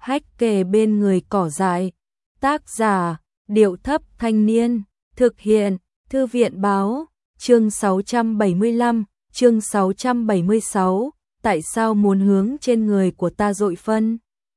hách kề bên người cỏ dại. Tác giả, Điệu Thấp Thanh Niên, thực hiện, Thư viện Báo, chương 675, chương 676, tại sao muốn hướng trên người của ta dội phân?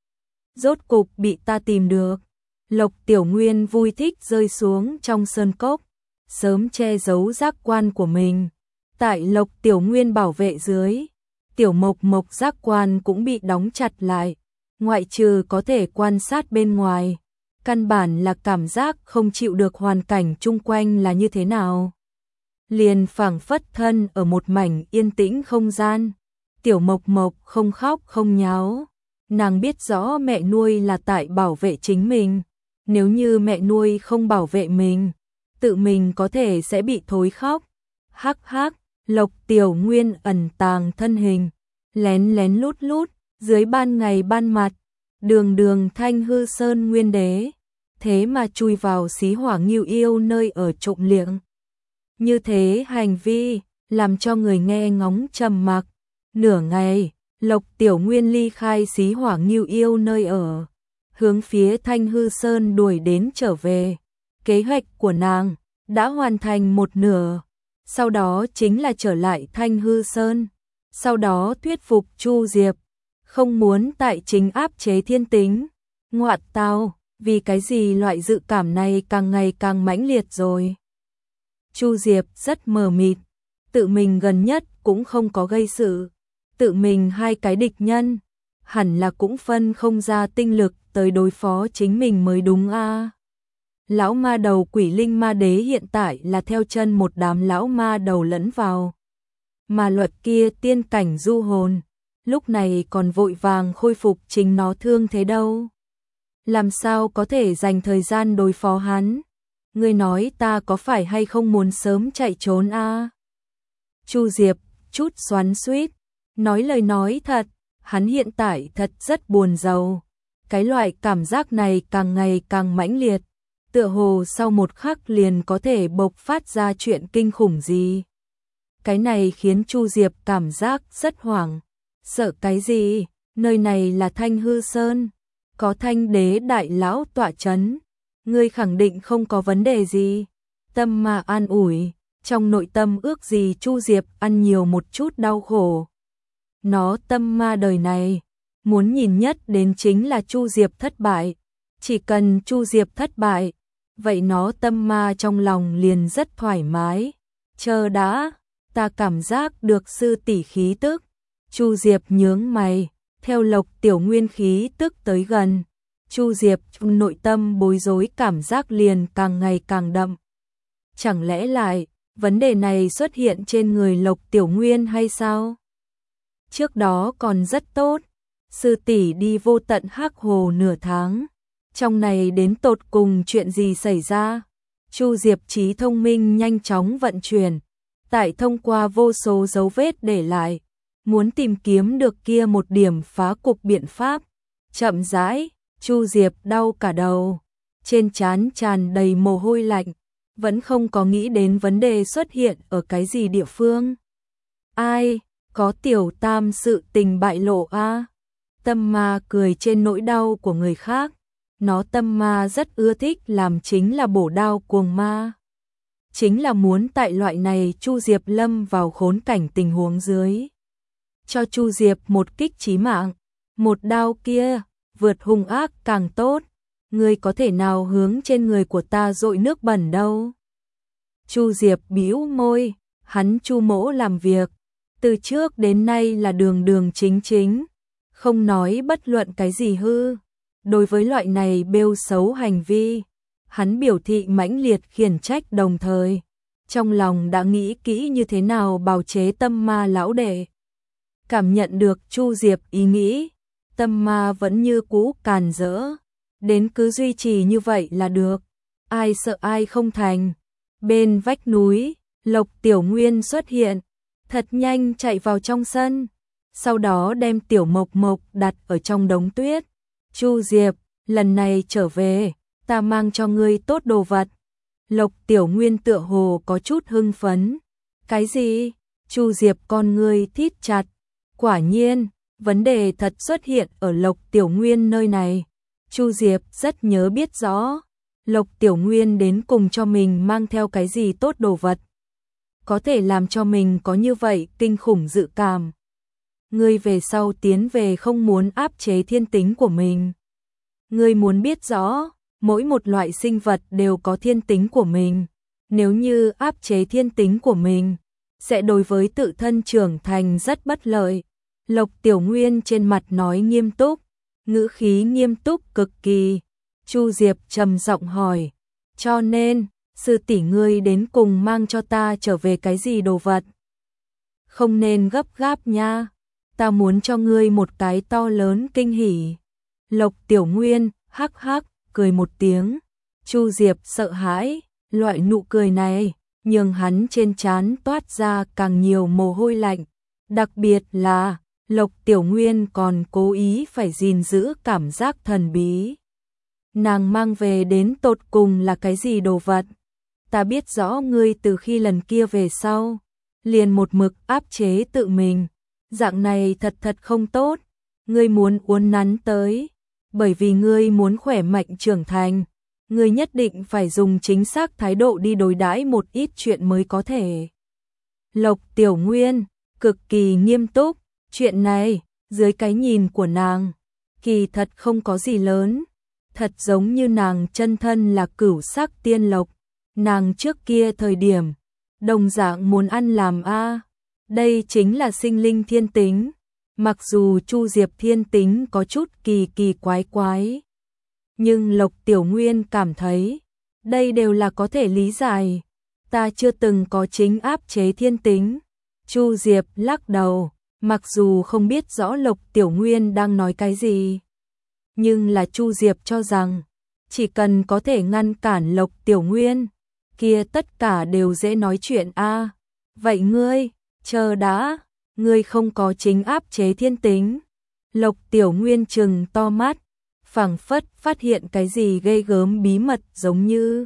Rốt cục bị ta tìm được. Lộc Tiểu Nguyên vui thích rơi xuống trong sơn cốc, sớm che giấu giác quan của mình. Tại Lộc Tiểu Nguyên bảo vệ dưới, Tiểu Mộc Mộc giác quan cũng bị đóng chặt lại, ngoại trừ có thể quan sát bên ngoài, căn bản là cảm giác không chịu được hoàn cảnh chung quanh là như thế nào. Liền phảng phất thân ở một mảnh yên tĩnh không gian. Tiểu Mộc Mộc không khóc không nháo, nàng biết rõ mẹ nuôi là tại bảo vệ chính mình, nếu như mẹ nuôi không bảo vệ mình, tự mình có thể sẽ bị thối khóc. Hắc hắc, Lộc Tiểu Nguyên ẩn tàng thân hình, lén lén lút lút, dưới ban ngày ban mặt, đường Thanh Hư Sơn Nguyên Đế, thế mà chui vào Xí Hỏa Ngưu Yêu nơi ở trộm liệng. Như thế hành vi, làm cho người nghe ngóng trầm mặc. Nửa ngày, Lộc Tiểu Nguyên ly khai Xí Hỏa Ngưu Yêu nơi ở, hướng phía Thanh Hư Sơn đuổi đến trở về. Kế hoạch của nàng đã hoàn thành một nửa, sau đó chính là trở lại Thanh Hư Sơn, sau đó thuyết phục Chu Diệp, không muốn tại chính áp chế thiên tính. Ngoạn tao, vì cái gì loại dự cảm này càng ngày càng mãnh liệt rồi. Chu Diệp rất mờ mịt, tự mình gần nhất cũng không có gây sự, tự mình hai cái địch nhân, hẳn là cũng phân không ra tinh lực tới đối phó chính mình mới đúng a. Lão ma đầu Quỷ Linh Ma Đế hiện tại là theo chân một đám lão ma đầu lẫn vào. Mà Luật kia tiên cảnh du hồn, lúc này còn vội vàng khôi phục chính nó thương thế đâu. Làm sao có thể dành thời gian đối phó hắn? Ngươi nói ta có phải hay không muốn sớm chạy trốn a? Chu Diệp chút xoắn xuýt, nói lời nói thật, hắn hiện tại thật rất buồn rầu. Cái loại cảm giác này càng ngày càng mãnh liệt, tựa hồ sau một khắc liền có thể bộc phát ra chuyện kinh khủng gì. Cái này khiến Chu Diệp cảm giác rất hoảng. Sợ cái gì? Nơi này là Thanh Hư Sơn, có Thanh Đế đại lão tọa chấn, ngươi khẳng định không có vấn đề gì. Tâm mà an ủi, trong nội tâm ước gì Chu Diệp ăn nhiều một chút đau khổ. Nó tâm ma đời này, muốn nhìn nhất đến chính là Chu Diệp thất bại. Chỉ cần Chu Diệp thất bại, vậy nó tâm ma trong lòng liền rất thoải mái. Chờ đã, ta cảm giác được sư tỷ khí tức. Chu Diệp nhướng mày, theo Lộc Tiểu Nguyên khí tức tới gần. Chu Diệp trong nội tâm bối rối cảm giác liền càng ngày càng đậm. Chẳng lẽ lại, vấn đề này xuất hiện trên người Lộc Tiểu Nguyên hay sao? Trước đó còn rất tốt, sư tỷ đi vô tận Hắc Hồ nửa tháng. Trong này đến tột cùng chuyện gì xảy ra? Chu Diệp trí thông minh nhanh chóng vận chuyển, tại thông qua vô số dấu vết để lại, muốn tìm kiếm được kia một điểm phá cục biện pháp. Chậm rãi, Chu Diệp đau cả đầu, trên trán tràn đầy mồ hôi lạnh, vẫn không có nghĩ đến vấn đề xuất hiện ở cái gì địa phương. Ai, có Tiểu Tam sự tình bại lộ a? Tâm ma cười trên nỗi đau của người khác, nó tâm ma rất ưa thích làm chính là bổ đao cuồng ma. Chính là muốn tại loại này Chu Diệp lâm vào khốn cảnh tình huống dưới, cho Chu Diệp một kích chí mạng, một đao kia, vượt hung ác càng tốt, ngươi có thể nào hướng trên người của ta dội nước bẩn đâu. Chu Diệp bĩu môi, hắn Chu mỗ làm việc, từ trước đến nay là đường chính, không nói bất luận cái gì hư. Đối với loại này bêu xấu hành vi, hắn biểu thị mãnh liệt khiển trách đồng thời, trong lòng đã nghĩ kỹ như thế nào bào chế tâm ma lão đệ. Cảm nhận được Chu Diệp ý nghĩ, tâm ma vẫn như cũ càn rỡ, đến cứ duy trì như vậy là được, ai sợ ai không thành. Bên vách núi, Lộc Tiểu Nguyên xuất hiện, thật nhanh chạy vào trong sân, sau đó đem Tiểu Mộc Mộc đặt ở trong đống tuyết. Chu Diệp, lần này trở về, ta mang cho ngươi tốt đồ vật. Lộc Tiểu Nguyên tựa hồ có chút hưng phấn. Cái gì? Chu Diệp con ngươi thít chặt. Quả nhiên, Vấn đề thật xuất hiện ở Lộc Tiểu Nguyên nơi này. Chu Diệp rất nhớ biết rõ, Lộc Tiểu Nguyên đến cùng cho mình mang theo cái gì tốt đồ vật, có thể làm cho mình có như vậy kinh khủng dự cảm. Ngươi về sau tiến về không muốn áp chế thiên tính của mình. Ngươi muốn biết rõ, mỗi một loại sinh vật đều có thiên tính của mình. Nếu như áp chế thiên tính của mình, sẽ đối với tự thân trưởng thành rất bất lợi. Lộc Tiểu Nguyên trên mặt nói nghiêm túc, ngữ khí nghiêm túc cực kỳ. Chu Diệp trầm giọng hỏi, cho nên, sư tỷ ngươi đến cùng mang cho ta trở về cái gì đồ vật? Không nên gấp gáp nha, ta muốn cho ngươi một cái to lớn kinh hỉ. Lộc Tiểu Nguyên hắc hắc cười một tiếng. Chu Diệp sợ hãi, loại nụ cười này nhường hắn trên trán toát ra càng nhiều mồ hôi lạnh, đặc biệt là Lộc Tiểu Nguyên còn cố ý phải gìn giữ cảm giác thần bí. Nàng mang về đến tột cùng là cái gì đồ vật? Ta biết rõ ngươi từ khi lần kia về sau, liền một mực áp chế tự mình, dạng này thật không tốt, ngươi muốn uốn nắn tới, bởi vì ngươi muốn khỏe mạnh trưởng thành, ngươi nhất định phải dùng chính xác thái độ đi đối đãi một ít chuyện mới có thể. Lộc Tiểu Nguyên cực kỳ nghiêm túc, chuyện này, dưới cái nhìn của nàng, kỳ thật không có gì lớn, thật giống như nàng chân thân là cửu sắc tiên lộc, nàng trước kia thời điểm, đồng dạng muốn ăn làm đây chính là sinh linh thiên tính, mặc dù Chu Diệp thiên tính có chút kỳ quái. Nhưng Lộc Tiểu Nguyên cảm thấy, đây đều là có thể lý giải, ta chưa từng có chính áp chế thiên tính. Chu Diệp lắc đầu, mặc dù không biết rõ Lộc Tiểu Nguyên đang nói cái gì, nhưng là Chu Diệp cho rằng, chỉ cần có thể ngăn cản Lộc Tiểu Nguyên, kia tất cả đều dễ nói chuyện Vậy ngươi, chờ đã, ngươi không có chính áp chế thiên tính. Lộc Tiểu Nguyên trừng to mắt, phảng phất phát hiện cái gì ghê gớm bí mật giống như.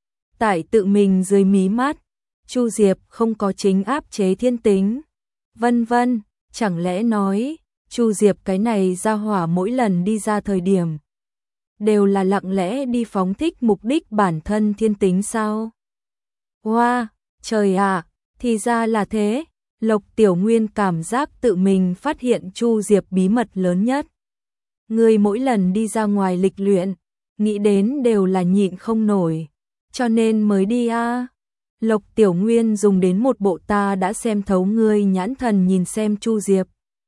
Tại tự mình dưới mí mắt, Chu Diệp không có chính áp chế thiên tính. Vân vân, chẳng lẽ nói, Chu Diệp cái này ra hỏa mỗi lần đi ra thời điểm, đều là lặng lẽ đi phóng thích mục đích bản thân thiên tính sao? Wow, trời ạ, thì ra là thế. Lộc Tiểu Nguyên cảm giác tự mình phát hiện Chu Diệp bí mật lớn nhất. Người mỗi lần đi ra ngoài lịch luyện, nghĩ đến đều là nhịn không nổi, cho nên mới đi Lộc Tiểu Nguyên dùng đến một bộ ta đã xem thấu ngươi nhãn thần nhìn xem Chu Diệp.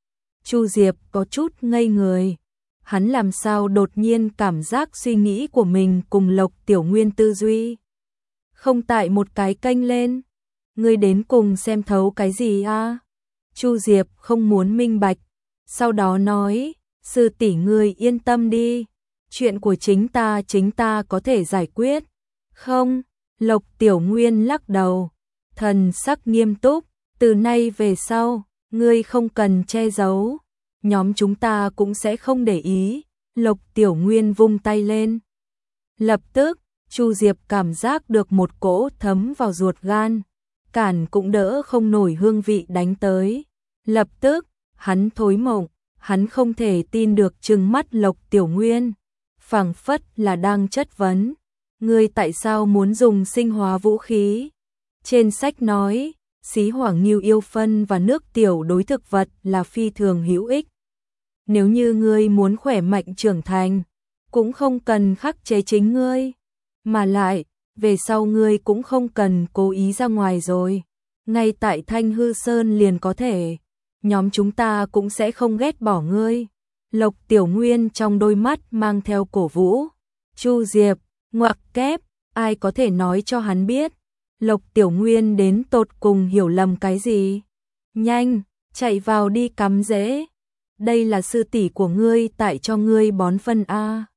Chu Diệp có chút ngây người, hắn làm sao đột nhiên cảm giác suy nghĩ của mình cùng Lộc Tiểu Nguyên tư duy không tại một cái kênh lên. Ngươi đến cùng xem thấu cái gì Chu Diệp không muốn minh bạch, sau đó nói, sư tỷ ngươi yên tâm đi, chuyện của chính ta có thể giải quyết. Không, Lộc Tiểu Nguyên lắc đầu, thần sắc nghiêm túc, từ nay về sau, ngươi không cần che giấu, nhóm chúng ta cũng sẽ không để ý. Lộc Tiểu Nguyên vung tay lên. Lập tức, Chu Diệp cảm giác được một cỗ thấm vào ruột gan, cản cũng đỡ không nổi hương vị đánh tới. Lập tức, hắn thối mộng, hắn không thể tin được trừng mắt Lộc Tiểu Nguyên, phảng phất là đang chất vấn, ngươi tại sao muốn dùng sinh hóa vũ khí? Trên sách nói, xí hoàng nghiêu yêu phân và nước tiểu đối thực vật là phi thường hữu ích. Nếu như ngươi muốn khỏe mạnh trưởng thành, cũng không cần khắc chế chính ngươi, mà lại, về sau ngươi cũng không cần cố ý ra ngoài rồi, ngay tại Thanh Hư Sơn liền có thể, nhóm chúng ta cũng sẽ không ghét bỏ ngươi. Lộc Tiểu Nguyên trong đôi mắt mang theo cổ vũ. Chu Diệp, ngoặc kép, ai có thể nói cho hắn biết, Lộc Tiểu Nguyên đến tột cùng hiểu lầm cái gì? Nhanh, chạy vào đi cắm rễ. Đây là sư tỷ của ngươi tại cho ngươi bón phân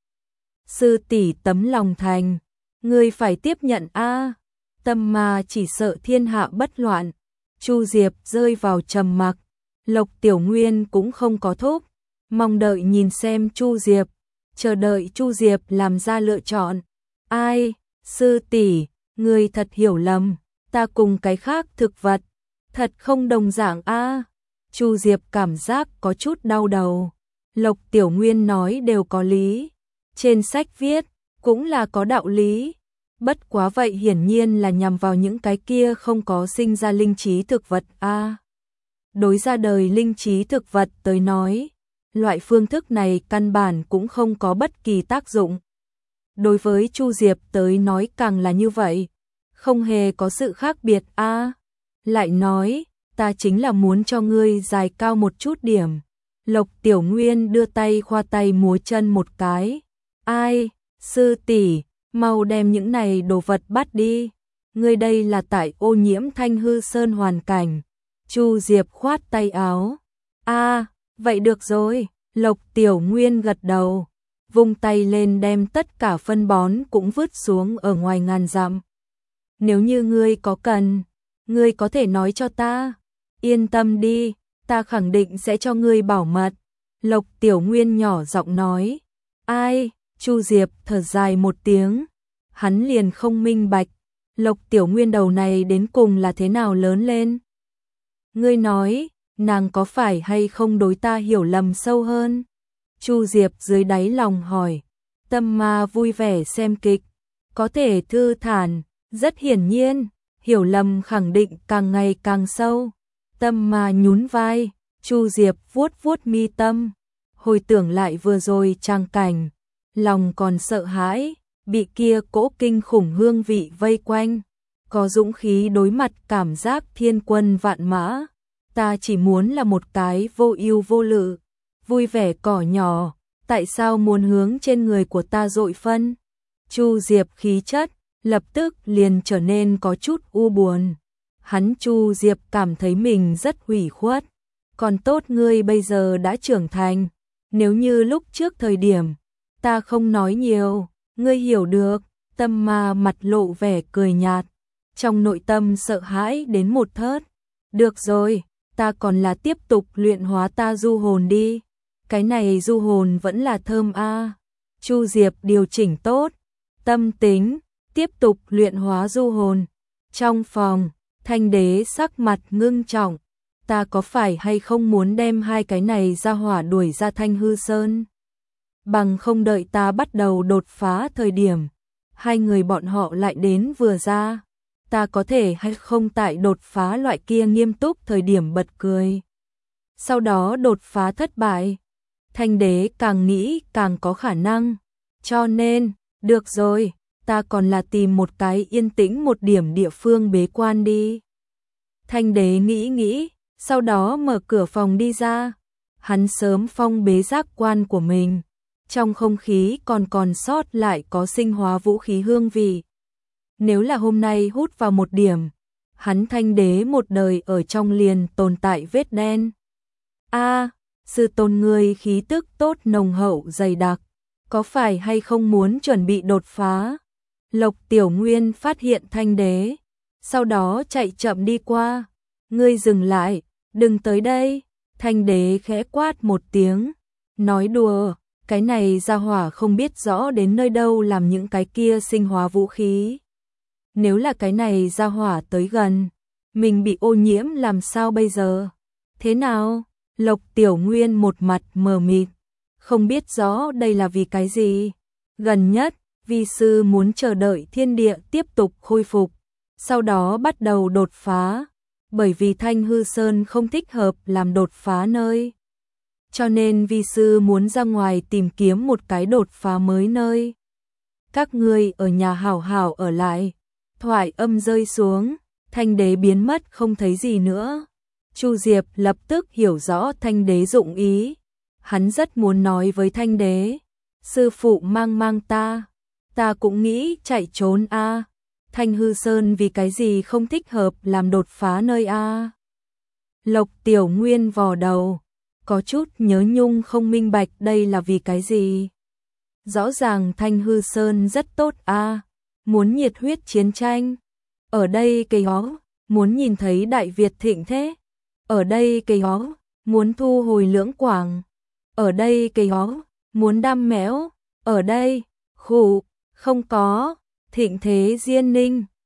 Sư tỷ tấm lòng thành, ngươi phải tiếp nhận tâm mà chỉ sợ thiên hạ bất loạn. Chu Diệp rơi vào trầm mặc, Lộc Tiểu Nguyên cũng không có thúc, mong đợi nhìn xem Chu Diệp, chờ đợi Chu Diệp làm ra lựa chọn. Ai, sư tỷ, ngươi thật hiểu lầm, ta cùng cái khác thực vật, thật không đồng dạng Chu Diệp cảm giác có chút đau đầu. Lộc Tiểu Nguyên nói đều có lý. Trên sách viết, cũng là có đạo lý. Bất quá vậy hiển nhiên là nhằm vào những cái kia không có sinh ra linh trí thực vật a. Đối ra đời linh trí thực vật tới nói, loại phương thức này căn bản cũng không có bất kỳ tác dụng. Đối với Chu Diệp tới nói càng là như vậy, không hề có sự khác biệt a. Lại nói, ta chính là muốn cho ngươi dài cao một chút điểm. Lộc Tiểu Nguyên đưa tay khoa tay múa chân một cái. Ai, sư tỷ, mau đem những này đồ vật bắt đi. Ngươi đây là tại ô nhiễm Thanh Hư Sơn hoàn cảnh. Chu Diệp khoát tay áo. Vậy được rồi. Lộc Tiểu Nguyên gật đầu, vung tay lên đem tất cả phân bón cũng vứt xuống ở ngoài ngàn dặm. Nếu như ngươi có cần, ngươi có thể nói cho ta. Yên tâm đi, ta khẳng định sẽ cho ngươi bảo mật. Lộc Tiểu Nguyên nhỏ giọng nói. Ai? Chu Diệp thở dài một tiếng. Hắn liền không minh bạch, Lộc Tiểu Nguyên đầu này đến cùng là thế nào lớn lên. Ngươi nói, nàng có phải hay không đối ta hiểu lầm sâu hơn? Chu Diệp dưới đáy lòng hỏi. Tâm Ma vui vẻ xem kịch, có thể thư thản, rất hiển nhiên, hiểu lầm khẳng định càng ngày càng sâu. Tâm Ma nhún vai, Chu Diệp vuốt vuốt mi tâm, hồi tưởng lại vừa rồi trang cảnh, lòng còn sợ hãi, bị kia cỗ kinh khủng hương vị vây quanh, có dũng khí đối mặt cảm giác thiên quân vạn mã. Ta chỉ muốn là một cái vô ưu vô lự, vui vẻ cỏ nhỏ, tại sao muốn hướng trên người của ta dội phân? Chu Diệp khí chất lập tức liền trở nên có chút u buồn. Hắn Chu Diệp cảm thấy mình rất ủy khuất. Còn tốt ngươi bây giờ đã trưởng thành, nếu như lúc trước thời điểm, ta không nói nhiều, ngươi hiểu được. Tâm Ma mặt lộ vẻ cười nhạt, trong nội tâm sợ hãi đến một thớt. Được rồi, ta còn là tiếp tục luyện hóa ta du hồn đi. Cái này du hồn vẫn là thơm a. Chu Diệp điều chỉnh tốt tâm tính, tiếp tục luyện hóa du hồn. Trong phòng, Thanh Đế sắc mặt ngưng trọng. Ta có phải hay không muốn đem hai cái này ra hỏa đuổi ra Thanh Hư Sơn? Bằng không đợi ta bắt đầu đột phá thời điểm, hai người bọn họ lại đến vừa ra. Ta có thể hay không tại đột phá loại kia nghiêm túc thời điểm bật cười. Sau đó đột phá thất bại. Thanh Đế càng nghĩ càng có khả năng. Cho nên, được rồi, ta còn là tìm một cái yên tĩnh một điểm địa phương bế quan đi. Thanh Đế nghĩ, sau đó mở cửa phòng đi ra. Hắn sớm phong bế giác quan của mình. Trong không khí còn sót lại có sinh hóa vũ khí hương vị. Nếu là hôm nay hút vào một điểm, hắn Thanh Đế một đời ở trong liền tồn tại vết đen. Sư tôn ngươi khí tức tốt nồng hậu dày đặc, có phải hay không muốn chuẩn bị đột phá? Lộc Tiểu Nguyên phát hiện Thanh Đế, sau đó chạy chậm đi qua. Ngươi dừng lại, đừng tới đây. Thanh Đế khẽ quát một tiếng, nói đùa, cái này ra hỏa không biết rõ đến nơi đâu làm những cái kia sinh hóa vũ khí. Nếu là cái này ra hỏa tới gần, mình bị ô nhiễm làm sao bây giờ? Thế nào? Lộc Tiểu Nguyên một mặt mờ mịt, không biết rõ đây là vì cái gì. Gần nhất, vi sư muốn chờ đợi thiên địa tiếp tục khôi phục, sau đó bắt đầu đột phá, bởi vì Thanh Hư Sơn không thích hợp làm đột phá nơi. Cho nên vi sư muốn ra ngoài tìm kiếm một cái đột phá mới nơi. Các ngươi ở nhà hảo hảo ở lại. Thoại âm rơi xuống, Thanh Đế biến mất không thấy gì nữa. Chu Diệp lập tức hiểu rõ Thanh Đế dụng ý. Hắn rất muốn nói với Thanh Đế, sư phụ mang ta cũng nghĩ chạy trốn a. Thanh Hư Sơn vì cái gì không thích hợp làm đột phá nơi a? Lộc Tiểu Nguyên vò đầu, có chút nhớ nhung không minh bạch đây là vì cái gì. Rõ ràng Thanh Hư Sơn rất tốt a, muốn nhiệt huyết chiến tranh. Ở đây cây hó, muốn nhìn thấy Đại Việt thịnh thế. Ở đây cây hó, muốn thu hồi Lưỡng Quảng. Ở đây cây hó, muốn đam mẽo. Ở đây, khủ, không có, thịnh thế Diên Ninh.